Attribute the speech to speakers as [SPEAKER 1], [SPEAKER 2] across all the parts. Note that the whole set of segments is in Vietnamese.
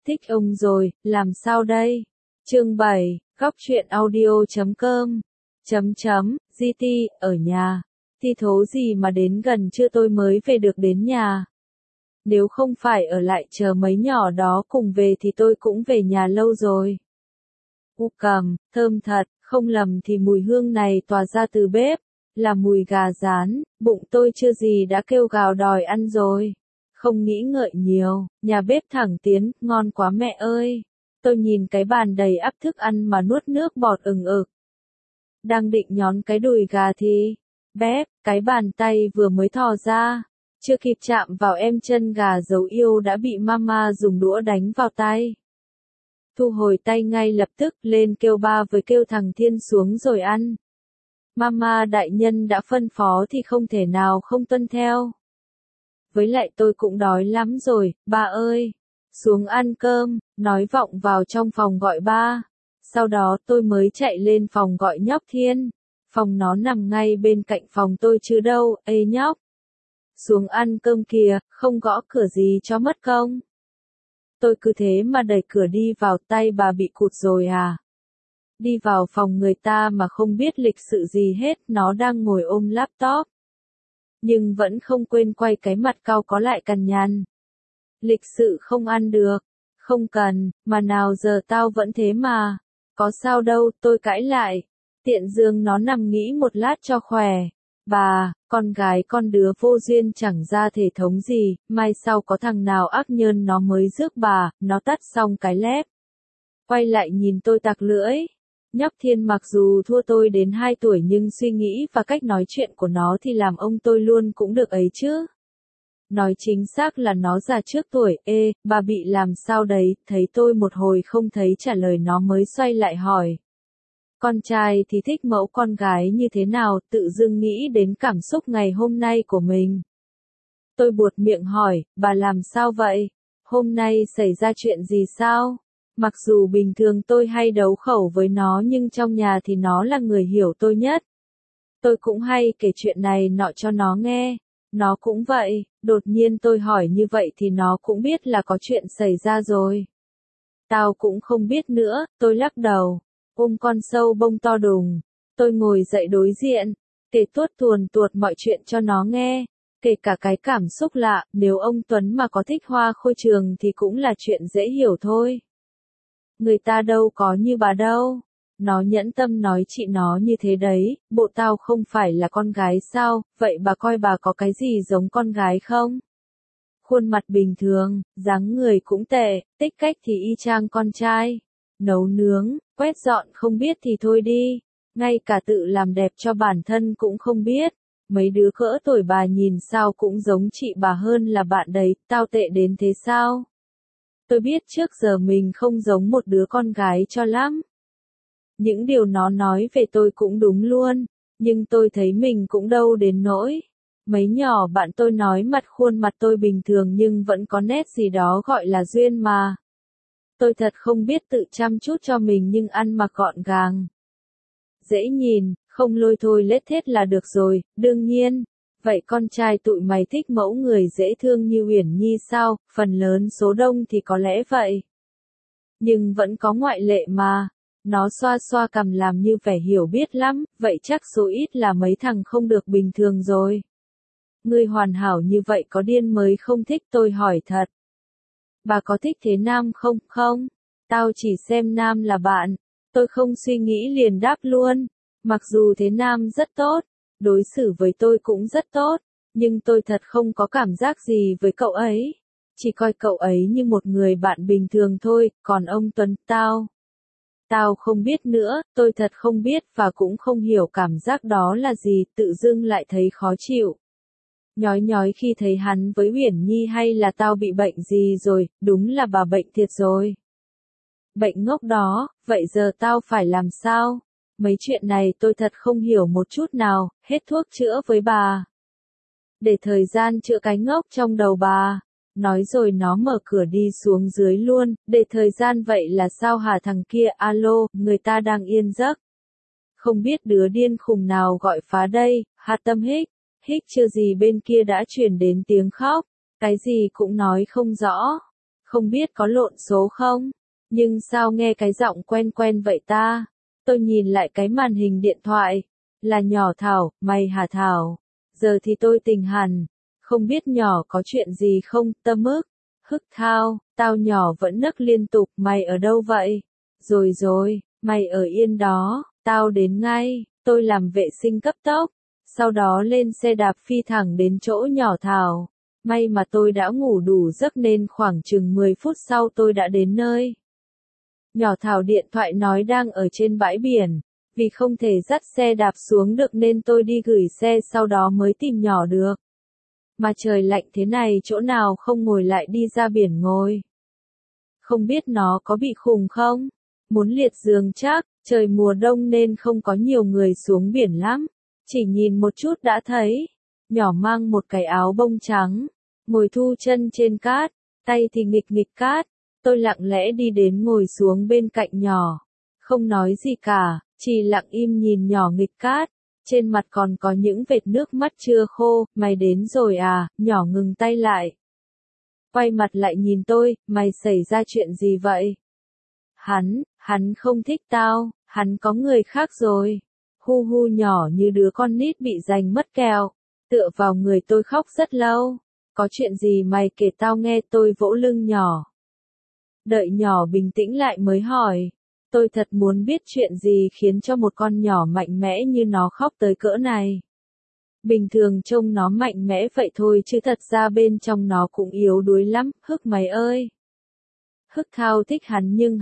[SPEAKER 1] thích ông rồi, làm sao đây? Chương 7, góc truyện audio.com. GT, ở nhà. Thi thố gì mà đến gần trưa tôi mới về được đến nhà. Nếu không phải ở lại chờ mấy nhỏ đó cùng về thì tôi cũng về nhà lâu rồi. Cầm, thơm thật, không lầm thì mùi hương này tỏa ra từ bếp, là mùi gà rán, bụng tôi chưa gì đã kêu gào đòi ăn rồi. Không nghĩ ngợi nhiều, nhà bếp thẳng tiến, ngon quá mẹ ơi. Tôi nhìn cái bàn đầy ắp thức ăn mà nuốt nước bọt ừng ực. Đang định nhón cái đùi gà thì, bếp, cái bàn tay vừa mới thò ra. Chưa kịp chạm vào em chân gà dấu yêu đã bị mama dùng đũa đánh vào tay. Thu hồi tay ngay lập tức lên kêu ba với kêu thằng Thiên xuống rồi ăn. Mama đại nhân đã phân phó thì không thể nào không tuân theo. Với lại tôi cũng đói lắm rồi, ba ơi. Xuống ăn cơm, nói vọng vào trong phòng gọi ba. Sau đó tôi mới chạy lên phòng gọi nhóc Thiên. Phòng nó nằm ngay bên cạnh phòng tôi chứ đâu, ê nhóc. Xuống ăn cơm kìa, không gõ cửa gì cho mất công. Tôi cứ thế mà đẩy cửa đi vào, tay bà bị cụt rồi à? Đi vào phòng người ta mà không biết lịch sự gì hết, nó đang ngồi ôm laptop. Nhưng vẫn không quên quay cái mặt cau có lại cằn nhằn. Lịch sự không ăn được. Không cần, mà nào giờ tao vẫn thế mà. Có sao đâu, tôi cãi lại. Tiện dương nó nằm nghĩ một lát cho khỏe. Bà, con gái con đứa vô duyên chẳng ra thể thống gì, mai sau có thằng nào ác nhơn nó mới rước bà, nó tắt xong cái lép. Quay lại nhìn tôi tặc lưỡi. Nhóc Thiên mặc dù thua tôi đến 2 tuổi nhưng suy nghĩ và cách nói chuyện của nó thì làm ông tôi luôn cũng được ấy chứ. Nói chính xác là nó già trước tuổi. Ê, bà bị làm sao đấy? Thấy tôi một hồi không thấy trả lời nó mới xoay lại hỏi. Con trai thì thích mẫu con gái như thế nào, tự dưng nghĩ đến cảm xúc ngày hôm nay của mình. Tôi buột miệng hỏi, bà làm sao vậy? Hôm nay xảy ra chuyện gì sao? Mặc dù bình thường tôi hay đấu khẩu với nó nhưng trong nhà thì nó là người hiểu tôi nhất. Tôi cũng hay kể chuyện này nọ cho nó nghe. Nó cũng vậy, đột nhiên tôi hỏi như vậy thì nó cũng biết là có chuyện xảy ra rồi. Tao cũng không biết nữa, tôi lắc đầu. Ôm con sâu bông to đùng. Tôi ngồi dậy đối diện, kể tuốt tuồn tuột mọi chuyện cho nó nghe. Kể cả cái cảm xúc lạ, nếu ông Tuấn mà có thích Hoa Khôi Trường thì cũng là chuyện dễ hiểu thôi. Người ta đâu có như bà đâu. Nó nhẫn tâm nói chị nó như thế đấy, bộ tao không phải là con gái sao, vậy bà coi bà có cái gì giống con gái không? Khuôn mặt bình thường, dáng người cũng tệ, tích cách thì y chang con trai. Nấu nướng, quét dọn không biết thì thôi đi, ngay cả tự làm đẹp cho bản thân cũng không biết. Mấy đứa cỡ tuổi bà nhìn sao cũng giống chị bà hơn là bạn đấy, tao tệ đến thế sao? Tôi biết trước giờ mình không giống một đứa con gái cho lắm. Những điều nó nói về tôi cũng đúng luôn, nhưng tôi thấy mình cũng đâu đến nỗi. Mấy nhỏ bạn tôi nói khuôn mặt tôi bình thường nhưng vẫn có nét gì đó gọi là duyên mà. Tôi thật không biết tự chăm chút cho mình nhưng ăn mặc gọn gàng. Dễ nhìn, không lôi thôi lết thết là được rồi, đương nhiên. Vậy con trai tụi mày thích mẫu người dễ thương như Uyển Nhi sao? Phần lớn số đông thì có lẽ vậy. Nhưng vẫn có ngoại lệ mà. Nó xoa xoa cằm làm như vẻ hiểu biết lắm, vậy chắc số ít là mấy thằng không được bình thường rồi. Người hoàn hảo như vậy có điên mới không thích, tôi hỏi thật. Bà có thích thế nam không? Không. Tao chỉ xem nam là bạn. Tôi không suy nghĩ liền đáp luôn. Mặc dù thế nam rất tốt, đối xử với tôi cũng rất tốt, nhưng tôi thật không có cảm giác gì với cậu ấy. Chỉ coi cậu ấy như một người bạn bình thường thôi, còn ông Tuấn, Tao không biết nữa, tôi thật không biết và cũng không hiểu cảm giác đó là gì, tự dưng lại thấy khó chịu. Nhói nhói khi thấy hắn với Uyển Nhi hay là tao bị bệnh gì rồi, đúng là bà bệnh thiệt rồi. Bệnh ngốc đó, vậy giờ tao phải làm sao? Mấy chuyện này tôi thật không hiểu một chút nào, hết thuốc chữa với bà. Để thời gian chữa cái ngốc trong đầu bà. Nói rồi nó mở cửa đi xuống dưới luôn, để thời gian vậy là sao hả thằng kia, alo, người ta đang yên giấc. Không biết đứa điên khùng nào gọi phá đây, hạt tâm hích chưa gì bên kia đã truyền đến tiếng khóc, cái gì cũng nói không rõ. Không biết có lộn số không? Nhưng sao nghe cái giọng quen quen vậy ta? Tôi nhìn lại cái màn hình điện thoại. Là nhỏ Thảo, mày hả Thảo? Giờ thì tôi tỉnh hẳn. Không biết nhỏ có chuyện gì không, Tâm ức? Hức Thao, tao nhỏ vẫn nấc liên tục, mày ở đâu vậy? Rồi, mày ở yên đó, tao đến ngay, tôi làm vệ sinh cấp tốc. Sau đó lên xe đạp phi thẳng đến chỗ nhỏ Thảo. May mà tôi đã ngủ đủ giấc nên khoảng chừng 10 phút sau tôi đã đến nơi. Nhỏ Thảo điện thoại nói đang ở trên bãi biển. Vì không thể dắt xe đạp xuống được nên tôi đi gửi xe sau đó mới tìm nhỏ được. Mà trời lạnh thế này chỗ nào không ngồi lại đi ra biển ngồi. Không biết nó có bị khùng không? Muốn liệt giường chắc, trời mùa đông nên không có nhiều người xuống biển lắm. Chỉ nhìn một chút đã thấy. Nhỏ mang một cái áo bông trắng, ngồi thu chân trên cát, tay thì nghịch nghịch cát. Tôi lặng lẽ đi đến ngồi xuống bên cạnh nhỏ. Không nói gì cả, chỉ lặng im nhìn nhỏ nghịch cát. Trên mặt còn có những vệt nước mắt chưa khô, mày đến rồi à, nhỏ ngừng tay lại. Quay mặt lại nhìn tôi, mày xảy ra chuyện gì vậy? Hắn không thích tao, hắn có người khác rồi. Hu hu nhỏ như đứa con nít bị giành mất kẹo, tựa vào người tôi khóc rất lâu. Có chuyện gì mày kể tao nghe, tôi vỗ lưng nhỏ. Đợi nhỏ bình tĩnh lại mới hỏi. Tôi thật muốn biết chuyện gì khiến cho một con nhỏ mạnh mẽ như nó khóc tới cỡ này. Bình thường trông nó mạnh mẽ vậy thôi chứ thật ra bên trong nó cũng yếu đuối lắm, Hức mày ơi. Hức Thao thích hắn nhưng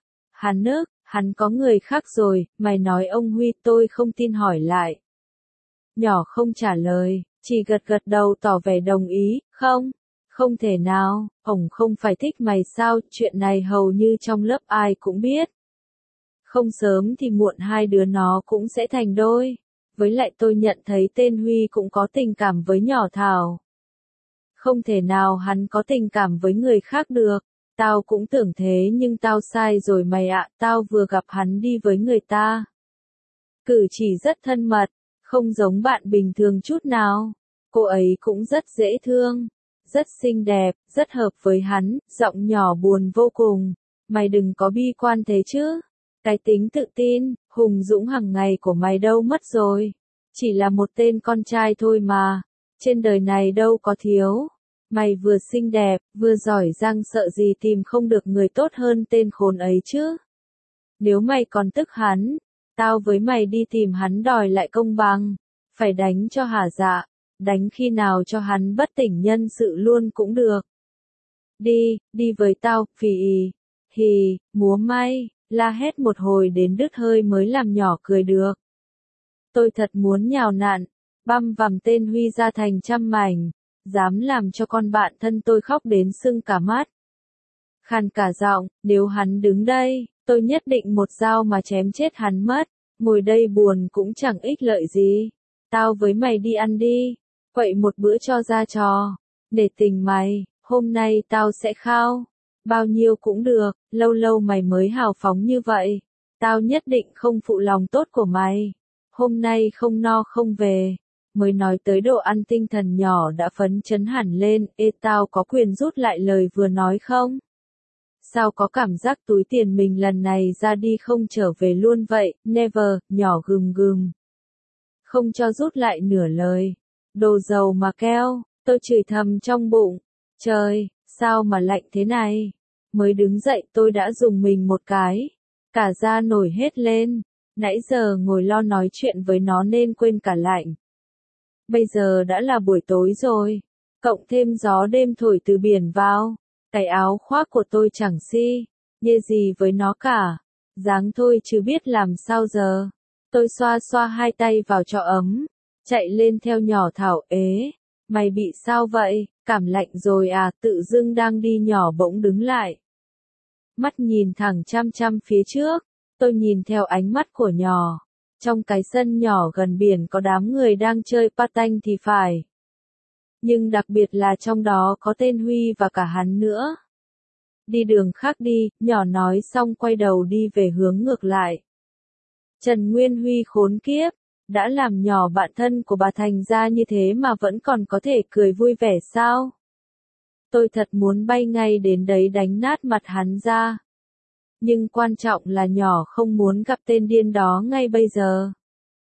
[SPEAKER 1] hắn có người khác rồi, mày nói ông Huy, tôi không tin hỏi lại. Nhỏ không trả lời, chỉ gật gật đầu tỏ vẻ đồng ý, không thể nào, ổng không phải thích mày sao, chuyện này hầu như trong lớp ai cũng biết. Không sớm thì muộn hai đứa nó cũng sẽ thành đôi. Với lại tôi nhận thấy tên Huy cũng có tình cảm với nhỏ Thảo. Không thể nào hắn có tình cảm với người khác được. Tao cũng tưởng thế nhưng tao sai rồi mày ạ, tao vừa gặp hắn đi với người ta. Cử chỉ rất thân mật, không giống bạn bình thường chút nào. Cô ấy cũng rất dễ thương, rất xinh đẹp, rất hợp với hắn, giọng nhỏ buồn vô cùng. Mày đừng có bi quan thế chứ. Cái tính tự tin, hùng dũng hàng ngày của mày đâu mất rồi. Chỉ là một tên con trai thôi mà. Trên đời này đâu có thiếu. Mày vừa xinh đẹp, vừa giỏi giang, sợ gì tìm không được người tốt hơn tên khốn ấy chứ. Nếu mày còn tức hắn, tao với mày đi tìm hắn đòi lại công bằng. Phải đánh cho hả dạ. Đánh khi nào cho hắn bất tỉnh nhân sự luôn cũng được. Đi với tao, múa may. La hét một hồi đến đứt hơi mới làm nhỏ cười được. Tôi thật muốn nhào nặn, băm vằm tên Huy ra thành trăm mảnh, dám làm cho con bạn thân tôi khóc đến sưng cả mắt. Khàn cả giọng, nếu hắn đứng đây, tôi nhất định một dao mà chém chết hắn mất, ngồi đây buồn cũng chẳng ích lợi gì. Tao với mày đi ăn đi, quậy một bữa cho ra trò, để tình mày, hôm nay tao sẽ khao. Bao nhiêu cũng được, lâu lâu mày mới hào phóng như vậy. Tao nhất định không phụ lòng tốt của mày. Hôm nay không no không về. Mới nói tới đồ ăn tinh thần nhỏ đã phấn chấn hẳn lên. Ê, tao có quyền rút lại lời vừa nói không? Sao có cảm giác túi tiền mình lần này ra đi không trở về luôn vậy? Never, nhỏ gừng gừng. Không cho rút lại nửa lời. Đồ dầu mà keo, tôi chửi thầm trong bụng. Trời, sao mà lạnh thế này? Mới đứng dậy tôi đã dùng mình một cái. Cả da nổi hết lên. Nãy giờ ngồi lo nói chuyện với nó nên quên cả lạnh. Bây giờ đã là buổi tối rồi. Cộng thêm gió đêm thổi từ biển vào. Cái áo khoác của tôi chẳng nhê gì với nó cả. Dáng thôi chứ biết làm sao giờ. Tôi xoa xoa hai tay vào cho ấm. Chạy lên theo nhỏ Thảo. Ế, mày bị sao vậy? Cảm lạnh rồi à? Tự dưng đang đi nhỏ bỗng đứng lại. Mắt nhìn thẳng chăm chăm phía trước. Tôi nhìn theo ánh mắt của nhỏ. Trong cái sân nhỏ gần biển có đám người đang chơi patanh thì phải. Nhưng đặc biệt là trong đó có tên Huy và cả hắn nữa. Đi đường khác đi, nhỏ nói xong quay đầu đi về hướng ngược lại. Trần Nguyên Huy khốn kiếp, đã làm nhỏ bạn thân của bà thành ra như thế mà vẫn còn có thể cười vui vẻ sao? Tôi thật muốn bay ngay đến đấy đánh nát mặt hắn ra. Nhưng quan trọng là nhỏ không muốn gặp tên điên đó ngay bây giờ.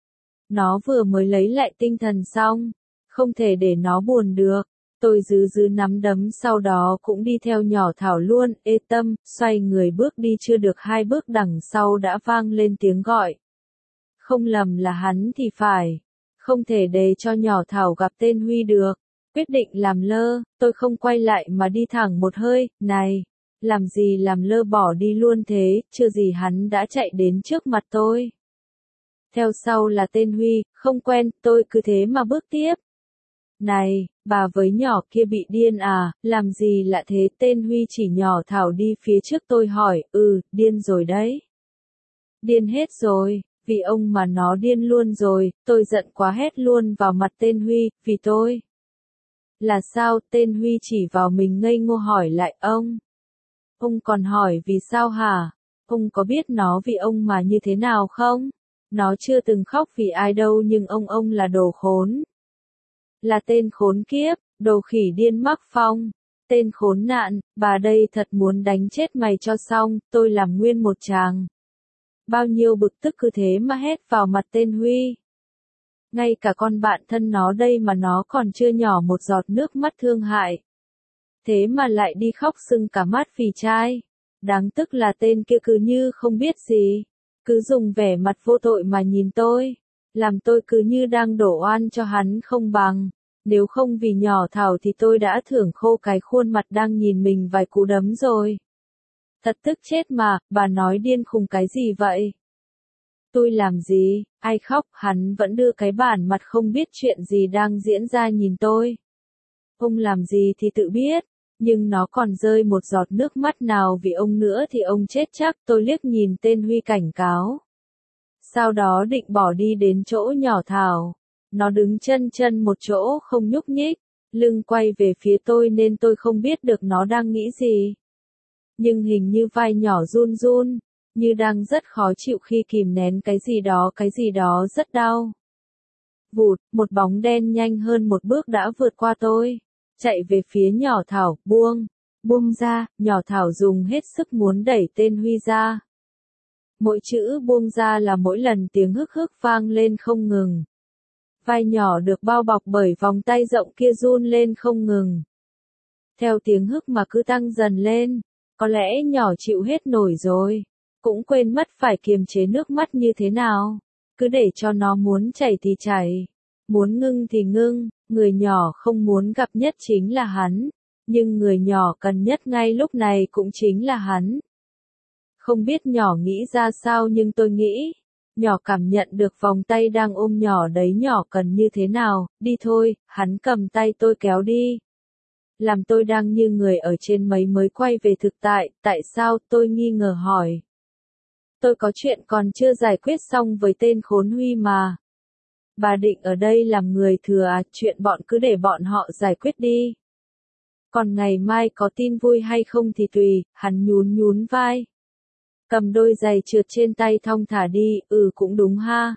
[SPEAKER 1] Nó vừa mới lấy lại tinh thần xong, không thể để nó buồn được. Tôi giữ nắm đấm sau đó cũng đi theo nhỏ Thảo luôn. Ê Tâm, xoay người bước đi chưa được 2 bước đằng sau đã vang lên tiếng gọi. Không lầm là hắn thì phải. Không thể để cho nhỏ Thảo gặp tên Huy được. Quyết định làm lơ, tôi không quay lại mà đi thẳng một hơi. Này, làm gì làm lơ bỏ đi luôn thế, chưa gì hắn đã chạy đến trước mặt tôi. Theo sau là tên Huy, không quen, tôi cứ thế mà bước tiếp. Này, bà với nhỏ kia bị điên à, làm gì lạ thế, tên Huy chỉ nhỏ Thảo đi phía trước. Tôi hỏi, điên rồi đấy. Điên hết rồi, vì ông mà nó điên luôn rồi. Tôi giận quá hét luôn vào mặt tên Huy, vì tôi. Là sao, tên Huy chỉ vào mình ngây ngô hỏi lại ông. Ông còn hỏi vì sao hả? Ông có biết nó vì ông mà như thế nào không? Nó chưa từng khóc vì ai đâu, nhưng ông là đồ khốn. Là tên khốn kiếp, đồ khỉ điên mắc phong. Tên khốn nạn, bà đây thật muốn đánh chết mày cho xong. Tôi làm nguyên một tràng. Bao nhiêu bực tức cứ thế mà hét vào mặt tên Huy. Ngay cả con bạn thân nó đây mà nó còn chưa nhỏ một giọt nước mắt thương hại. Thế mà lại đi khóc sưng cả mắt vì trai. Đáng tức là tên kia cứ như không biết gì. Cứ dùng vẻ mặt vô tội mà nhìn tôi. Làm tôi cứ như đang đổ oan cho hắn không bằng. Nếu không vì nhỏ Thảo thì tôi đã thưởng khô cái khuôn mặt đang nhìn mình vài cú đấm rồi. Thật tức chết mà, bà nói điên khùng cái gì vậy? Tôi làm gì, ai khóc, hắn vẫn đưa cái bản mặt không biết chuyện gì đang diễn ra nhìn tôi. Ông làm gì thì tự biết, nhưng nó còn rơi một giọt nước mắt nào vì ông nữa thì ông chết chắc. Tôi liếc nhìn tên Huy cảnh cáo. Sau đó định bỏ đi đến chỗ nhỏ Thảo. Nó đứng chân một chỗ không nhúc nhích, lưng quay về phía tôi nên tôi không biết được nó đang nghĩ gì. Nhưng hình như vai nhỏ run run, như đang rất khó chịu khi kìm nén cái gì đó rất đau. Vụt, một bóng đen nhanh hơn một bước đã vượt qua tôi, chạy về phía nhỏ Thảo. Buông ra, nhỏ Thảo dùng hết sức muốn đẩy tên Huy ra. Mỗi chữ buông ra là mỗi lần tiếng hức hức vang lên không ngừng. Vai nhỏ được bao bọc bởi vòng tay rộng kia run lên không ngừng. Theo tiếng hức mà cứ tăng dần lên, có lẽ nhỏ chịu hết nổi rồi, cũng quên mất phải kiềm chế nước mắt như thế nào, cứ để cho nó muốn chảy thì chảy, muốn ngưng thì ngưng. Người nhỏ không muốn gặp nhất chính là hắn, nhưng người nhỏ cần nhất ngay lúc này cũng chính là hắn. Không biết nhỏ nghĩ ra sao nhưng tôi nghĩ, nhỏ cảm nhận được vòng tay đang ôm nhỏ đấy nhỏ cần như thế nào. Đi thôi, hắn cầm tay tôi kéo đi. Làm tôi đang như người ở trên mấy mới quay về thực tại. Tại sao, tôi nghi ngờ hỏi. Tôi có chuyện còn chưa giải quyết xong với tên khốn Huy mà. Bà định ở đây làm người thừa à, chuyện bọn cứ để bọn họ giải quyết đi. Còn ngày mai có tin vui hay không thì tùy. Hắn nhún vai. Cầm đôi giày trượt trên tay thong thả đi. Cũng đúng ha.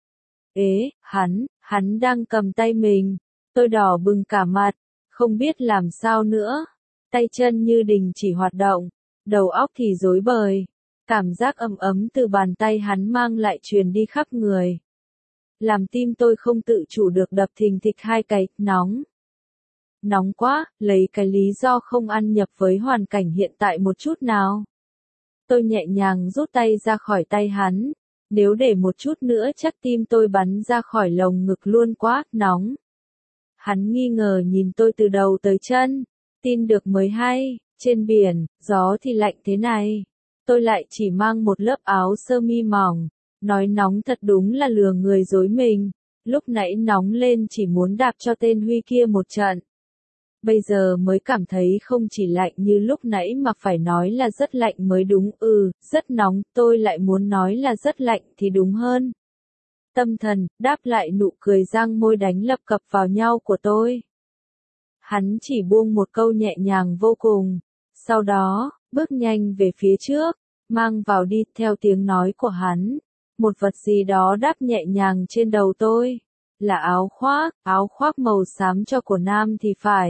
[SPEAKER 1] Ế, hắn đang cầm tay mình. Tôi đỏ bừng cả mặt, không biết làm sao nữa. Tay chân như đình chỉ hoạt động, đầu óc thì rối bời. Cảm giác ấm ấm từ bàn tay hắn mang lại truyền đi khắp người. Làm tim tôi không tự chủ được đập thình thịch 2 cái. Nóng quá, lấy cái lý do không ăn nhập với hoàn cảnh hiện tại một chút nào. Tôi nhẹ nhàng rút tay ra khỏi tay hắn. Nếu để một chút nữa chắc tim tôi bắn ra khỏi lồng ngực luôn quá, nóng. Hắn nghi ngờ nhìn tôi từ đầu tới chân. Tin được mới hay, trên biển, gió thì lạnh thế này. Tôi lại chỉ mang một lớp áo sơ mi mỏng. Nói nóng thật đúng là lừa người dối mình. Lúc nãy nóng lên chỉ muốn đạp cho tên Huy kia một trận. Bây giờ mới cảm thấy không chỉ lạnh như lúc nãy mà phải nói là rất lạnh mới đúng. Rất nóng, tôi lại muốn nói là rất lạnh thì đúng hơn. Tâm thần, đáp lại nụ cười răng môi đánh lập cập vào nhau của tôi. Hắn chỉ buông một câu nhẹ nhàng vô cùng. Sau đó, bước nhanh về phía trước, mang vào đi. Theo tiếng nói của hắn, một vật gì đó đáp nhẹ nhàng trên đầu tôi. Là áo khoác màu xám cho của nam thì phải.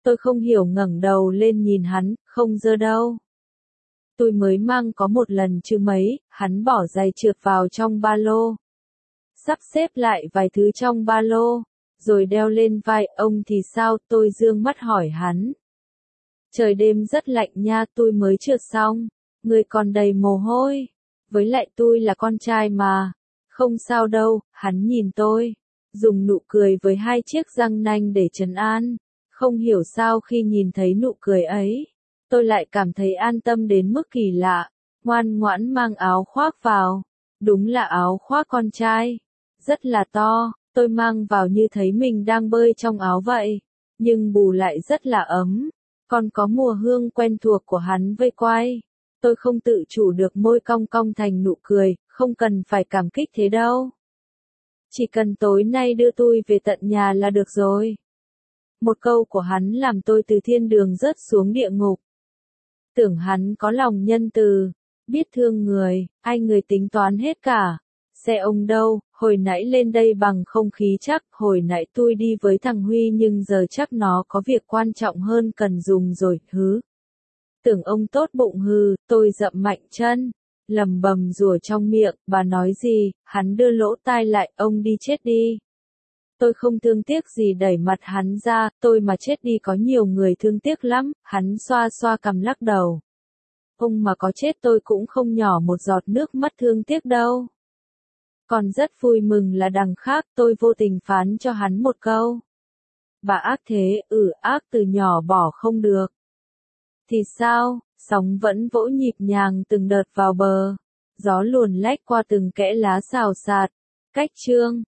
[SPEAKER 1] Tôi không hiểu ngẩng đầu lên nhìn hắn, không dơ đâu. Tôi mới mang có một lần chứ mấy, hắn bỏ giày trượt vào trong ba lô. Sắp xếp lại vài thứ trong ba lô, rồi đeo lên vai. Ông thì sao? Tôi dương mắt hỏi hắn. Trời đêm rất lạnh nha, tôi mới trượt xong. Người còn đầy mồ hôi. Với lại tôi là con trai mà. Không sao đâu, hắn nhìn tôi. Dùng nụ cười với hai chiếc răng nanh để trấn an. Không hiểu sao khi nhìn thấy nụ cười ấy, tôi lại cảm thấy an tâm đến mức kỳ lạ. Ngoan ngoãn mang áo khoác vào. Đúng là áo khoác con trai. Rất là to, tôi mang vào như thấy mình đang bơi trong áo vậy. Nhưng bù lại rất là ấm. Còn có mùi hương quen thuộc của hắn vây quanh. Tôi không tự chủ được môi cong cong thành nụ cười, không cần phải cảm kích thế đâu. Chỉ cần tối nay đưa tôi về tận nhà là được rồi. Một câu của hắn làm tôi từ thiên đường rớt xuống địa ngục. Tưởng hắn có lòng nhân từ, biết thương người, ai người tính toán hết cả. Xe ông đâu, hồi nãy lên đây bằng không khí chắc, hồi nãy tôi đi với thằng Huy nhưng giờ chắc nó có việc quan trọng hơn cần dùng rồi, hứ. Tưởng ông tốt bụng hừ, tôi dậm mạnh chân, lầm bầm rủa trong miệng, bà nói gì, hắn đưa lỗ tai lại, ông đi chết đi. Tôi không thương tiếc gì đẩy mặt hắn ra, tôi mà chết đi có nhiều người thương tiếc lắm, hắn xoa xoa cằm lắc đầu. Ông mà có chết tôi cũng không nhỏ một giọt nước mắt thương tiếc đâu. Còn rất vui mừng là đằng khác tôi vô tình phán cho hắn một câu. Bà ác thế, ác từ nhỏ bỏ không được. Thì sao, sóng vẫn vỗ nhịp nhàng từng đợt vào bờ. Gió luồn lách qua từng kẽ lá xào xạc. Cách chương.